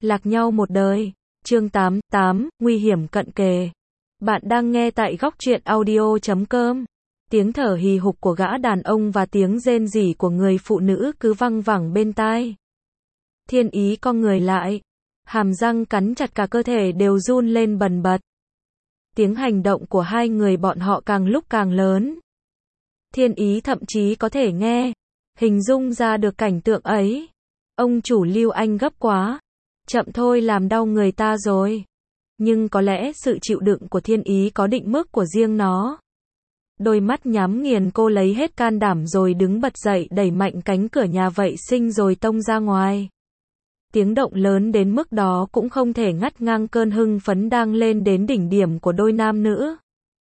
Lạc nhau một đời. Chương 88, nguy hiểm cận kề. Bạn đang nghe tại góc truyện audio.com. Tiếng thở hì hục của gã đàn ông và tiếng rên rỉ của người phụ nữ cứ văng vẳng bên tai. Thiên Ý cong người lại. Hàm răng cắn chặt, cả cơ thể đều run lên bần bật. Tiếng hành động của hai người bọn họ càng lúc càng lớn. Thiên Ý thậm chí có thể nghe, hình dung ra được cảnh tượng ấy. Ông chủ Lưu, anh gấp quá. Chậm thôi, làm đau người ta rồi. Nhưng có lẽ sự chịu đựng của Thiên Ý có định mức của riêng nó. Đôi mắt nhắm nghiền, cô lấy hết can đảm rồi đứng bật dậy, đẩy mạnh cánh cửa nhà vệ sinh rồi tông ra ngoài. Tiếng động lớn đến mức đó cũng không thể ngắt ngang cơn hưng phấn đang lên đến đỉnh điểm của đôi nam nữ.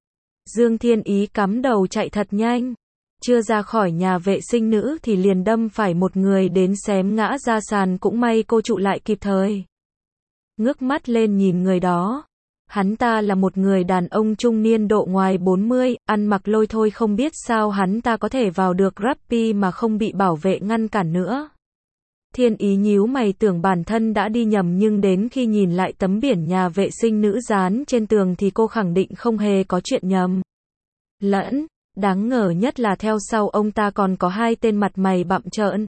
Dương Thiên Ý cắm đầu chạy thật nhanh. Chưa ra khỏi nhà vệ sinh nữ thì liền đâm phải một người đến xém ngã ra sàn, cũng may cô trụ lại kịp thời. Ngước mắt lên nhìn người đó. Hắn ta là một người đàn ông trung niên độ ngoài 40, ăn mặc lôi thôi, không biết sao hắn ta có thể vào được Rappi mà không bị bảo vệ ngăn cản nữa. Thiên Ý nhíu mày, tưởng bản thân đã đi nhầm, nhưng đến khi nhìn lại tấm biển nhà vệ sinh nữ dán trên tường thì cô khẳng định không hề có chuyện nhầm lẫn. Đáng ngờ nhất là theo sau ông ta còn có hai tên mặt mày bặm trợn.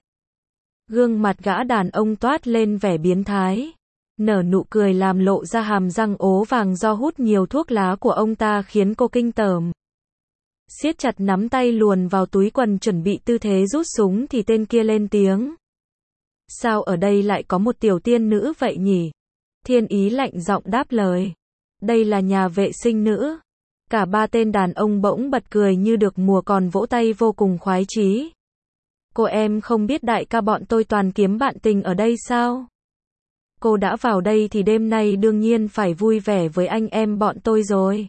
Gương mặt gã đàn ông toát lên vẻ biến thái, nở nụ cười làm lộ ra hàm răng ố vàng do hút nhiều thuốc lá của ông ta, khiến cô kinh tởm. Siết chặt nắm tay luồn vào túi quần chuẩn bị tư thế rút súng thì tên kia lên tiếng. Sao ở đây lại có một tiểu tiên nữ vậy nhỉ? Thiên Ý lạnh giọng đáp lời. Đây là nhà vệ sinh nữ. Cả ba tên đàn ông bỗng bật cười như được mùa, còn vỗ tay vô cùng khoái chí. Cô em không biết đại ca bọn tôi toàn kiếm bạn tình ở đây sao? Cô đã vào đây thì đêm nay đương nhiên phải vui vẻ với anh em bọn tôi rồi.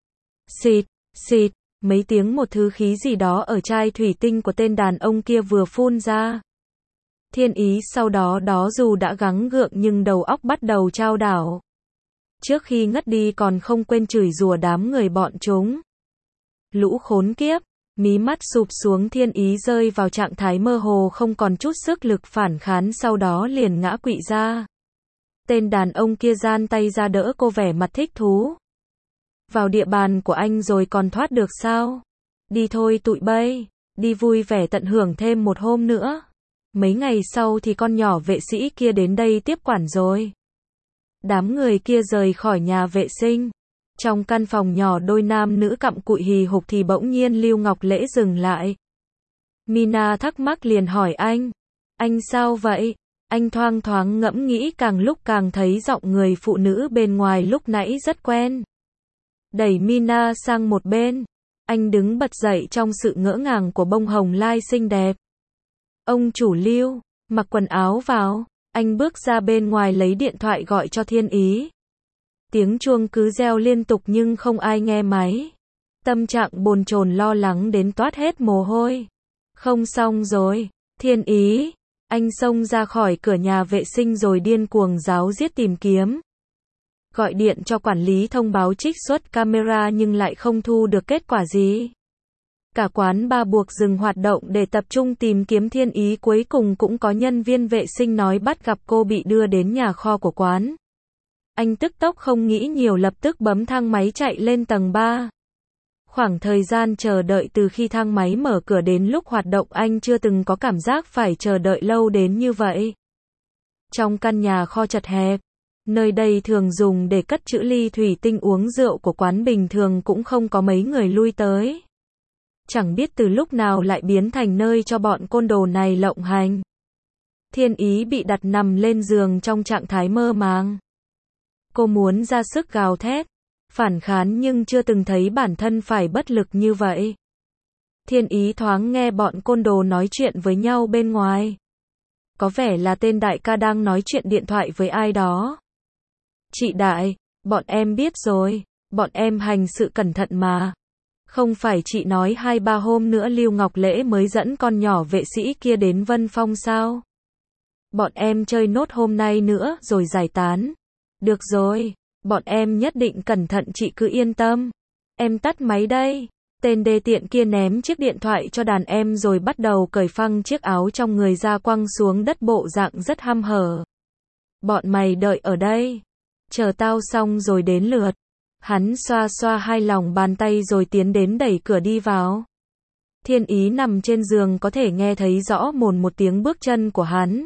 Xịt, xịt, mấy tiếng một thứ khí gì đó ở chai thủy tinh của tên đàn ông kia vừa phun ra. Thiên Ý sau đó dù đã gắng gượng nhưng đầu óc bắt đầu chao đảo. Trước khi ngất đi còn không quên chửi rủa đám người bọn chúng. Lũ khốn kiếp, mí mắt sụp xuống, Thiên Ý rơi vào trạng thái mơ hồ, không còn chút sức lực phản kháng, sau đó liền ngã quỵ ra. Tên đàn ông kia giang tay ra đỡ cô, vẻ mặt thích thú. Vào địa bàn của anh rồi còn thoát được sao? Đi thôi tụi bay, đi vui vẻ tận hưởng thêm một hôm nữa. Mấy ngày sau thì con nhỏ vệ sĩ kia đến đây tiếp quản rồi. Đám người kia rời khỏi nhà vệ sinh. Trong căn phòng nhỏ đôi nam nữ cặm cụi hì hục thì bỗng nhiên Lưu Ngọc Lễ dừng lại. Mina thắc mắc liền hỏi anh sao vậy? Anh thoang thoáng ngẫm nghĩ, càng lúc càng thấy giọng người phụ nữ bên ngoài lúc nãy rất quen. Đẩy Mina sang một bên, anh đứng bật dậy trong sự ngỡ ngàng của bông hồng lai xinh đẹp. Ông chủ Lưu, mặc quần áo vào. Anh bước ra bên ngoài lấy điện thoại gọi cho Thiên Ý. Tiếng chuông cứ reo liên tục nhưng không ai nghe máy. Tâm trạng bồn chồn lo lắng đến toát hết mồ hôi. Không xong rồi, Thiên Ý. Anh xông ra khỏi cửa nhà vệ sinh rồi điên cuồng ráo riết tìm kiếm. Gọi điện cho quản lý thông báo trích xuất camera nhưng lại không thu được kết quả gì. Cả quán bar buộc dừng hoạt động để tập trung tìm kiếm Thiên Ý. Cuối cùng cũng có nhân viên vệ sinh nói bắt gặp cô bị đưa đến nhà kho của quán. Anh tức tốc không nghĩ nhiều, lập tức bấm thang máy chạy lên tầng 3. Khoảng thời gian chờ đợi từ khi thang máy mở cửa đến lúc hoạt động, anh chưa từng có cảm giác phải chờ đợi lâu đến như vậy. Trong căn nhà kho chật hẹp, nơi đây thường dùng để cất trữ ly thủy tinh uống rượu của quán, bình thường cũng không có mấy người lui tới. Chẳng biết từ lúc nào lại biến thành nơi cho bọn côn đồ này lộng hành. Thiên Ý bị đặt nằm lên giường trong trạng thái mơ màng. Cô muốn ra sức gào thét, phản kháng nhưng chưa từng thấy bản thân phải bất lực như vậy. Thiên Ý thoáng nghe bọn côn đồ nói chuyện với nhau bên ngoài. Có vẻ là tên đại ca đang nói chuyện điện thoại với ai đó. Chị đại, bọn em biết rồi, bọn em hành sự cẩn thận mà. Không phải chị nói 2-3 hôm nữa Lưu Ngọc Lễ mới dẫn con nhỏ vệ sĩ kia đến Vân Phong sao? Bọn em chơi nốt hôm nay nữa rồi giải tán. Được rồi, bọn em nhất định cẩn thận, chị cứ yên tâm. Em tắt máy đây. Tên đê tiện kia ném chiếc điện thoại cho đàn em rồi bắt đầu cởi phăng chiếc áo trong người ra, quăng xuống đất, bộ dạng rất hăm hở. Bọn mày đợi ở đây. Chờ tao xong rồi đến lượt. Hắn xoa xoa hai lòng bàn tay rồi tiến đến đẩy cửa đi vào. Thiên Ý nằm trên giường có thể nghe thấy rõ một tiếng bước chân của hắn.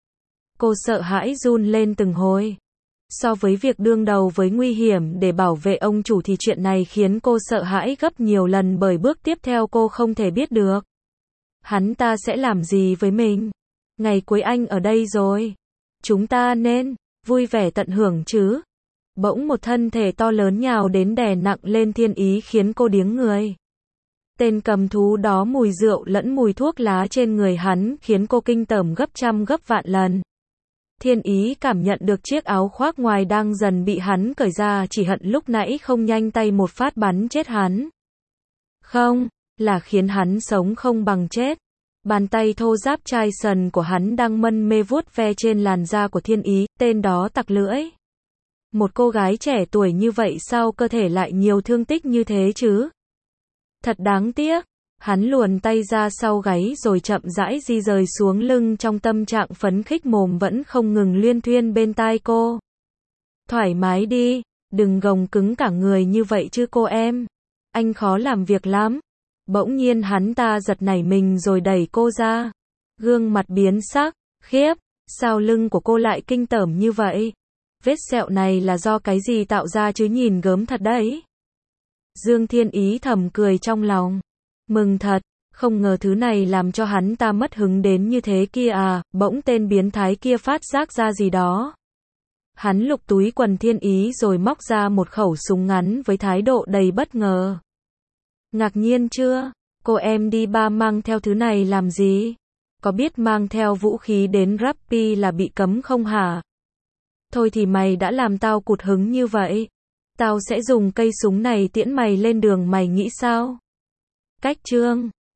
Cô sợ hãi run lên từng hồi. So với việc đương đầu với nguy hiểm để bảo vệ ông chủ thì chuyện này khiến cô sợ hãi gấp nhiều lần bởi bước tiếp theo cô không thể biết được. Hắn ta sẽ làm gì với mình? Ngày cuối anh ở đây rồi. Chúng ta nên vui vẻ tận hưởng chứ. Bỗng một thân thể to lớn nhào đến đè nặng lên Thiên Ý khiến cô điếng người. Tên cầm thú đó mùi rượu lẫn mùi thuốc lá trên người hắn khiến cô kinh tởm gấp trăm gấp vạn lần. Thiên Ý cảm nhận được chiếc áo khoác ngoài đang dần bị hắn cởi ra, chỉ hận lúc nãy không nhanh tay một phát bắn chết hắn. Không, là khiến hắn sống không bằng chết. Bàn tay thô ráp chai sần của hắn đang mân mê vuốt ve trên làn da của Thiên Ý, tên đó tặc lưỡi. Một cô gái trẻ tuổi như vậy sao cơ thể lại nhiều thương tích như thế chứ? Thật đáng tiếc. Hắn luồn tay ra sau gáy rồi chậm rãi di rời xuống lưng trong tâm trạng phấn khích, mồm vẫn không ngừng luyên thuyên bên tai cô. Thoải mái đi, đừng gồng cứng cả người như vậy chứ cô em. Anh khó làm việc lắm. Bỗng nhiên hắn ta giật nảy mình rồi đẩy cô ra. Gương mặt biến sắc, khiếp, sao lưng của cô lại kinh tởm như vậy? Vết sẹo này là do cái gì tạo ra chứ nhìn gớm thật đấy. Dương Thiên Ý thầm cười trong lòng. Mừng thật, không ngờ thứ này làm cho hắn ta mất hứng đến như thế kia à. Bỗng tên biến thái kia phát giác ra gì đó. Hắn lục túi quần Thiên Ý rồi móc ra một khẩu súng ngắn với thái độ đầy bất ngờ. Ngạc nhiên chưa? Cô em đi ba mang theo thứ này làm gì? Có biết mang theo vũ khí đến Rappi là bị cấm không hả? Thôi thì mày đã làm tao cụt hứng như vậy. Tao sẽ dùng cây súng này tiễn mày lên đường, mày nghĩ sao? Cách chương